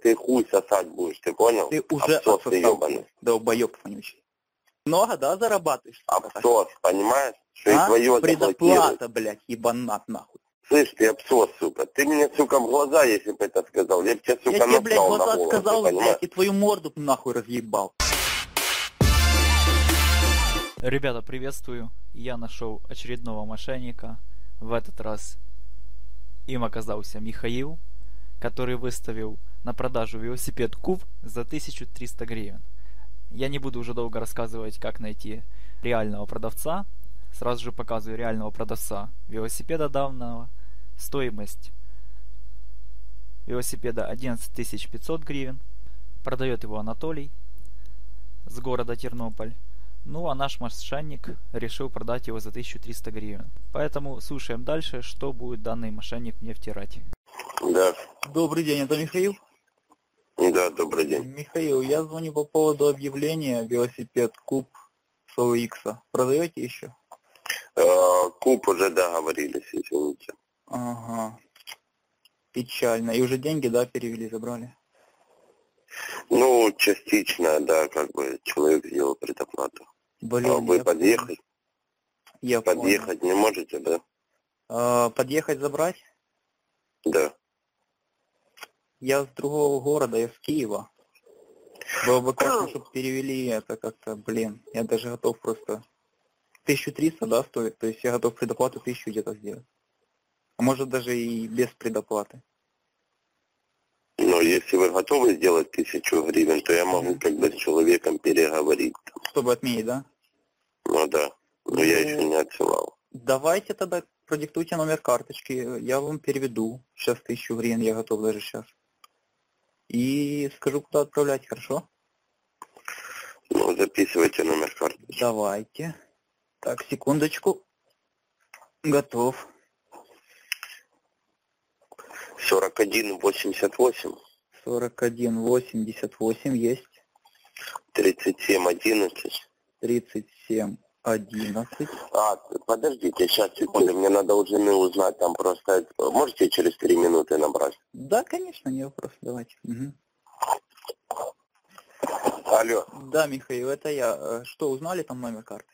ты хуй сосать будешь, ты понял? Ты уже Абсос ты отсосал, ёбаный. долбоёб вонючий. Много, да, зарабатываешь? Абсос, понимаешь? Что и твое заблокируют. Предоплата, блядь, ебанат нахуй. Слышь, ты абсос, сука. Ты мне, сука, в глаза, если бы это сказал. Я бы тебе, сука, Я тебе, блядь, в насрал на глаза голову, сказал, ты понимаешь? блядь, и твою морду нахуй разъебал. Ребята, приветствую. Я нашел очередного мошенника. В этот раз им оказался Михаил, который выставил на продажу велосипед Куб за 1300 гривен. Я не буду уже долго рассказывать, как найти реального продавца. Сразу же показываю реального продавца велосипеда данного. Стоимость велосипеда 11 500 гривен. Продает его Анатолий с города Тернополь. Ну а наш мошенник решил продать его за 1300 гривен. Поэтому слушаем дальше, что будет данный мошенник мне втирать. Да. Добрый день, это Михаил? Да, добрый день. Михаил, я звоню по поводу объявления велосипед Куб SOX. Продаете еще? Куб уже договорились, извините. Ага. Печально. И уже деньги, да, перевели, забрали? Ну, частично, да, как бы человек сделал предоплату. Блин, Вы подъехать? Я Подъехать не можете, да? подъехать забрать? Да. Я с другого города, я с Киева. Было бы классно, чтобы перевели это как-то, блин. Я даже готов просто... 1300, да, стоит? То есть я готов предоплату 1000 где-то сделать. А может даже и без предоплаты. Но если вы готовы сделать 1000 гривен, то я могу как бы с человеком переговорить. Чтобы отменить, да? Ну да. Но я еще не отсылал. Давайте тогда продиктуйте номер карточки, я вам переведу. Сейчас 1000 гривен, я готов даже сейчас. И скажу, куда отправлять, хорошо? Ну, записывайте номер карточки. Давайте. Так, секундочку. Готов. 4188. 4188 есть. 3711. 3711. Подождите, сейчас, секунду, мне надо у жены узнать, там просто... Можете через 3 минуты набрать? Да, конечно, не вопрос, давайте. Угу. Алло. Да, Михаил, это я. Что, узнали там номер карты?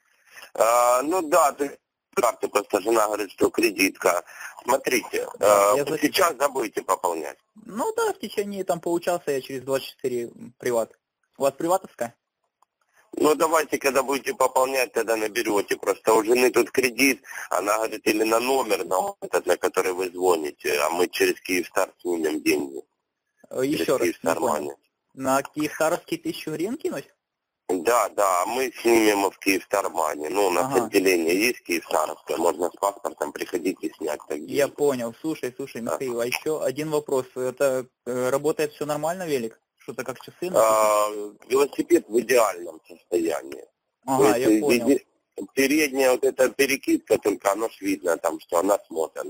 Ну да, карты, просто жена говорит, что кредитка. Смотрите, сейчас забудете пополнять. Ну да, в течение там получаса я через 24 приват. У вас приватовская? Ну давайте, когда будете пополнять, тогда наберете. Просто у жены тут кредит, она говорит, или на номер, на этот, на который вы звоните, а мы через Киевстар снимем деньги. Еще раз, не понял. На Киевстаровский 1000 гривен кинуть? Да, мы снимем в Киевстармане. Ну, у нас отделение есть Киевстаровское, можно с паспортом приходить и снять. Я понял. Слушай, Михаил, а еще один вопрос. Это работает все нормально, велик? Что-то как часы? Велосипед в идеальном состоянии. Ага, я понял. Передняя вот эта перекидка, только оно ж видно там, что она смотана.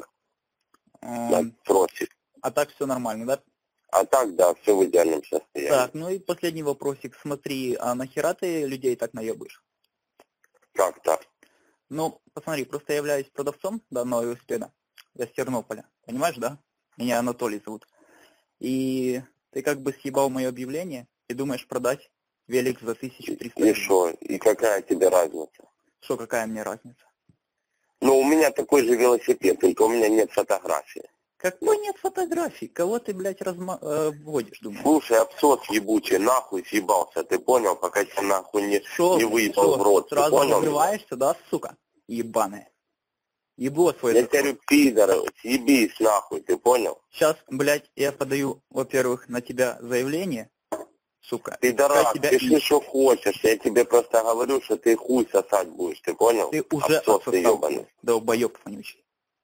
Просит. А так все нормально, да? А так, да, все в идеальном состоянии. Так, ну и последний вопросик. Смотри, а нахера ты людей так наебаешь? Как так? Ну, посмотри, просто я являюсь продавцом данного велосипеда. Я с Тернополя. Понимаешь, да? Меня Анатолий зовут. И ты как бы съебал мое объявление и думаешь продать велик за 1300. И что? И какая тебе разница? Что, какая мне разница? Ну, у меня такой же велосипед, только у меня нет фотографии. Какой нет фотографий? Кого ты, блядь, вводишь, думаешь? Слушай, абсос ебучий, нахуй съебался, ты понял, пока тебя нахуй не выебал в рот. Сразу закрываешься, да, сука? Ебаная. Ебло свое. Я говорю, пидор, съебись нахуй, ты понял? Сейчас, блядь, я подаю, во-первых, на тебя заявление, сука. Пидорас, пиши, что хочешь, я тебе просто говорю, что ты хуй сосать будешь, ты понял? Ты уже отсосал, долбоёб вонючий.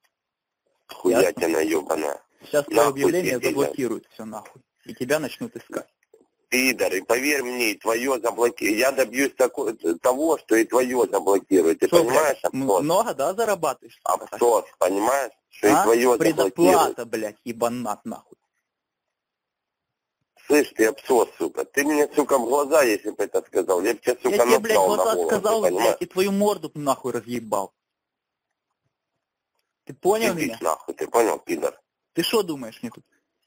Хуятина ебаная. Сейчас твое объявление заблокируют все нахуй. И тебя начнут искать. Пидор, и поверь мне, и твое заблокируют. Я добьюсь того, что и твое заблокируют. Ты что, понимаешь, абсос? Много, да, зарабатываешь? Абсос, понимаешь? Что и твое предоплата, заблокируют. блядь, ебанат нахуй. Слышь, ты абсос, сука. Ты мне, сука, в глаза, если бы это сказал. Я бы тебе, сука, я тебе, блядь, в глаза голову, сказал, блядь, и твою морду нахуй разъебал. Ты понял меня? Нахуй, ты понял, пидор? Ты что думаешь мне тут?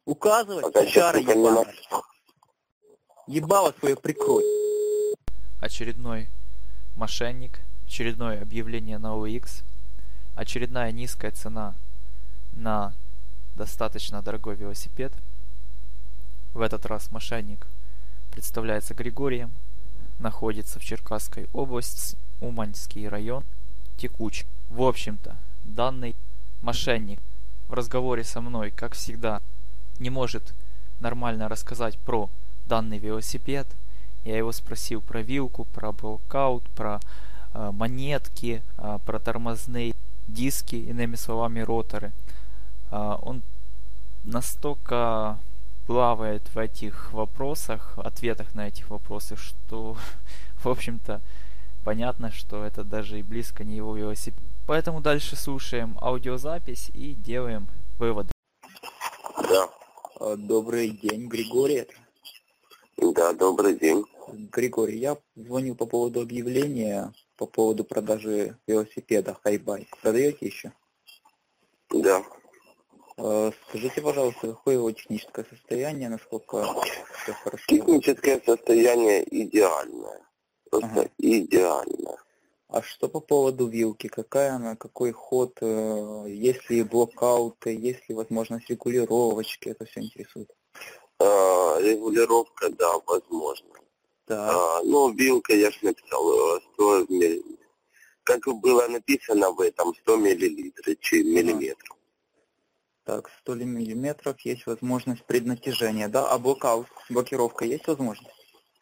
Указывать, Пока чара сейчас не ебаная. Ебало свое прикрой. Очередной мошенник, очередное объявление на OLX, очередная низкая цена на достаточно дорогой велосипед. В этот раз мошенник представляется Григорием, находится в Черкасской области, Уманский район, Текуч. В общем-то, данный мошенник в разговоре со мной, как всегда, не может нормально рассказать про данный велосипед. Я его спросил про вилку, про блокаут, про монетки, про тормозные диски, иными словами роторы. Он настолько плавает в этих вопросах, ответах на этих вопросы, что, в общем-то, понятно, что это даже и близко не его велосипед. Поэтому дальше слушаем аудиозапись и делаем выводы. Да. Добрый день, Григорий. Да, добрый день. Григорий, я звоню по поводу объявления, по поводу продажи велосипеда Hi-Bike. Продаете еще? Да. Скажите, пожалуйста, какое его техническое состояние, насколько все хорошо? Техническое состояние идеальное. Просто идеальное. А что по поводу вилки? Какая она, какой ход, есть ли блокауты, есть ли возможность регулировочки? Это все интересует. Регулировка, да, возможно. Да. Ну, вилка, я ж написал, 100 как было написано в этом, 100 миллилитров, миллиметров. Так, 100 миллиметров, есть возможность преднатяжения, да? А блокаут, блокировка есть возможность?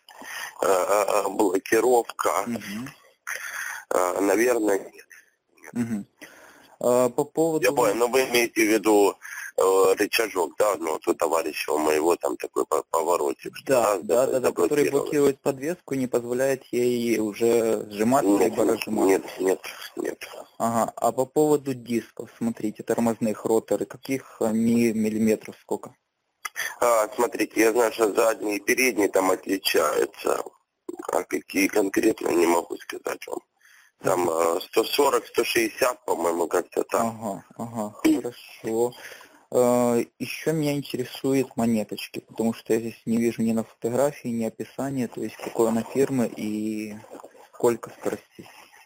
Блокировка, наверное, нет. По поводу... Я понял, но вы имеете в виду рычажок, да, ну, у товарища у моего там такой поворотик. Да, который блокирует подвеску, не позволяет ей уже сжиматься, либо разжиматься. Нет. Ага, а по поводу дисков, смотрите, тормозных роторы, каких миллиметров сколько? Смотрите, я знаю, что задние и передние там отличаются, а какие конкретно, не могу сказать вам. Там 140-160, по-моему, как-то так. Ага, хорошо. Еще меня интересуют монеточки, потому что я здесь не вижу ни на фотографии, ни описания, то есть какой она фирмы и сколько скоростей.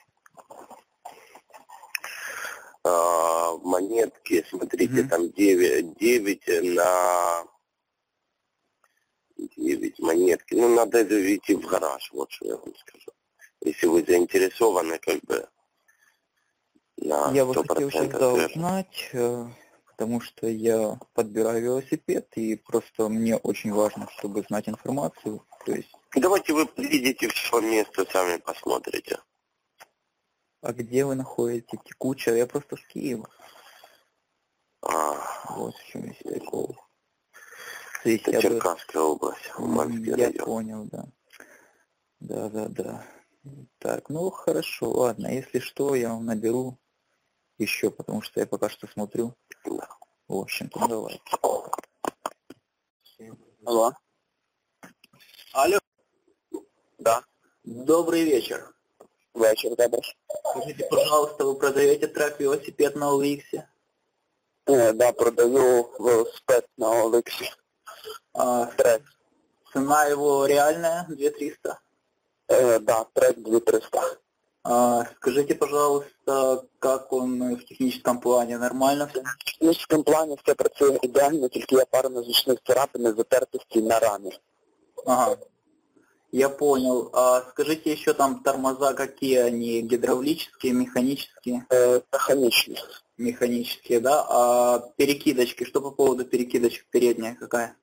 Монетки, смотрите, там 9 на 9 монетки. Ну, надо идти в гараж, вот что я вам скажу. Если вы заинтересованы, как бы, на 100%. Я бы хотел всегда узнать, потому что я подбираю велосипед, и просто мне очень важно, чтобы знать информацию. То есть... Давайте вы приедете в свое место, сами посмотрите. А где вы находитесь? Текуча? Я просто с Киева. Вот в чем есть прикол. Это Черкасская область, Уманский район. Я понял, да. Да. Так, ну хорошо, ладно, если что, я вам наберу еще, потому что я пока что смотрю. Да. В общем-то, давай. Алло. Алло. Да. Добрый вечер. Вечер, добрый. Скажите, пожалуйста, вы продаете трек велосипед на OLX? Да, продаю велосипед на OLX. Трек. Цена его реальная, 2300? Да, трек 2300. Скажите, пожалуйста, как он в техническом плане? Нормально все? В технічному плані все працює ідеально, тільки є пара незначних царапин і затертості на рамі. Ага, я понял. А скажите еще там тормоза какие они? Гидравлические, механические? Механічні. Механические, да? А перекидочки, что по поводу перекидочек? Передняя какая?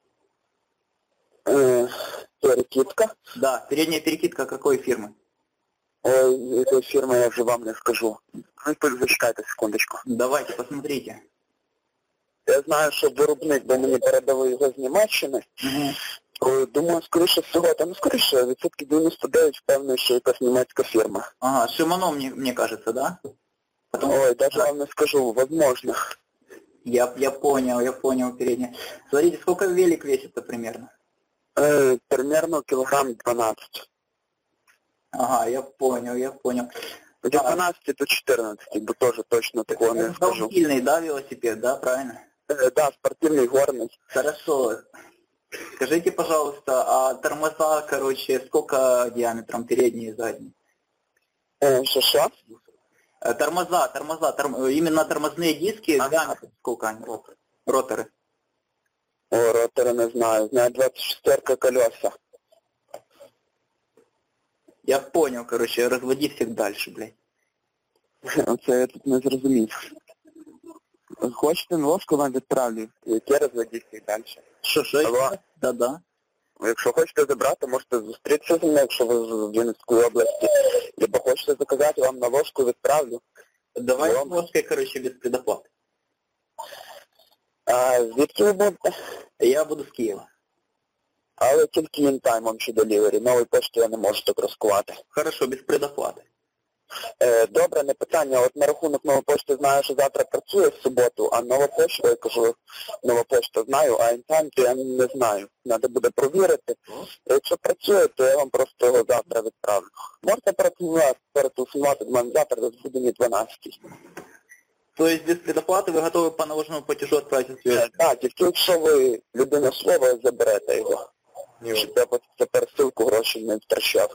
Перекидка. Да, передняя перекидка какой фирмы? Якої фірми я вже вам не скажу. Ви зачекайте секундочку. Давайте, посмотрите. Я знаю, що виробник, бо мені передали його з Німеччини. Думаю, скоріше всього, там скоріше, відсотки 99, впевнений, що якась німецька фірма. Ага, Шимано, мне кажется, да? Ой, даже вам не скажу, возможно. Я понял, передняя. Смотрите, сколько велик весит-то примерно? Примерно килограмм 12. Ага, я понял. Где 12, то 14, бо тоже точно такого не скажу. Двухсильный, да, велосипед, да, правильно? Да, спортивный горный. Хорошо. Скажите, пожалуйста, а тормоза, короче, сколько диаметром передние и задние? Что? Тормоза, именно тормозные диски, диаметр, сколько они? Роторы. О, ротора не знаю. Знаю 24 колеса. Я понял, короче, разводи всех дальше, блядь. Це я тут не зрозумів. Хочете ложку вам відправлю? Яке розводіть їх далі? Що? Алло? Да-да. Якщо хочете забрати, можете зустрітися зі мною, якщо ви з Вінницької області. Або хочете заказати, вам на ложку відправлю. Давай с ложкой, короче, без предоплаты. А звідки ви будете? Я буду з Києва. Але тільки інтаймом чи делівері. Нової пошти я не можу так розкувати. Хорошо, без предоплати. Добре, не питання. От на рахунок Нової пошти знаю, що завтра працює в суботу, а Нова пошта, я кажу, Нова пошта знаю, а інтайм то я не знаю. Треба буде провірити. Якщо працює, то я вам просто його завтра відправлю. Можете перетелефонувати до мене завтра до годині 12. То есть без предоплаты вы готовы по наложенному платежу отправить связь? Так, тільки якщо ви людина слова заберете його. Щоб я за пересилку грошей не втрачав.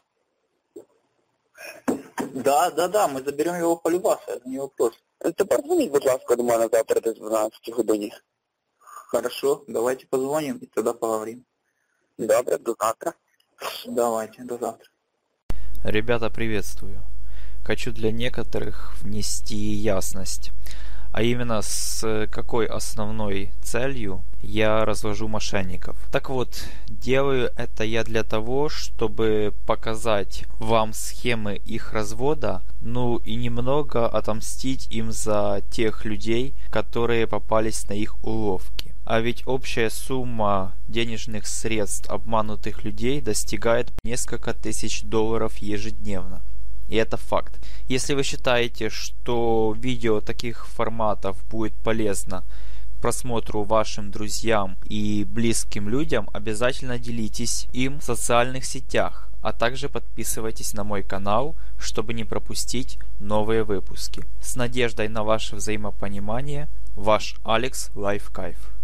Да, мы заберем его по любасу, это не вопрос. Тепер дзвоніть, будь ласка, до мене завтра десь 12 годині. Хорошо, давайте позвоним и тогда поговорим. Добре, до завтра. Давайте, до завтра. Ребята, приветствую. Хочу для некоторых внести ясность. А именно, с какой основной целью я развожу мошенников. Так вот, делаю это я для того, чтобы показать вам схемы их развода, ну и немного отомстить им за тех людей, которые попались на их уловки. А ведь общая сумма денежных средств обманутых людей достигает несколько тысяч долларов ежедневно. И это факт. Если вы считаете, что видео таких форматов будет полезно к просмотру вашим друзьям и близким людям, обязательно делитесь им в социальных сетях, а также подписывайтесь на мой канал, чтобы не пропустить новые выпуски. С надеждой на ваше взаимопонимание, ваш Алекс Лайфкайф.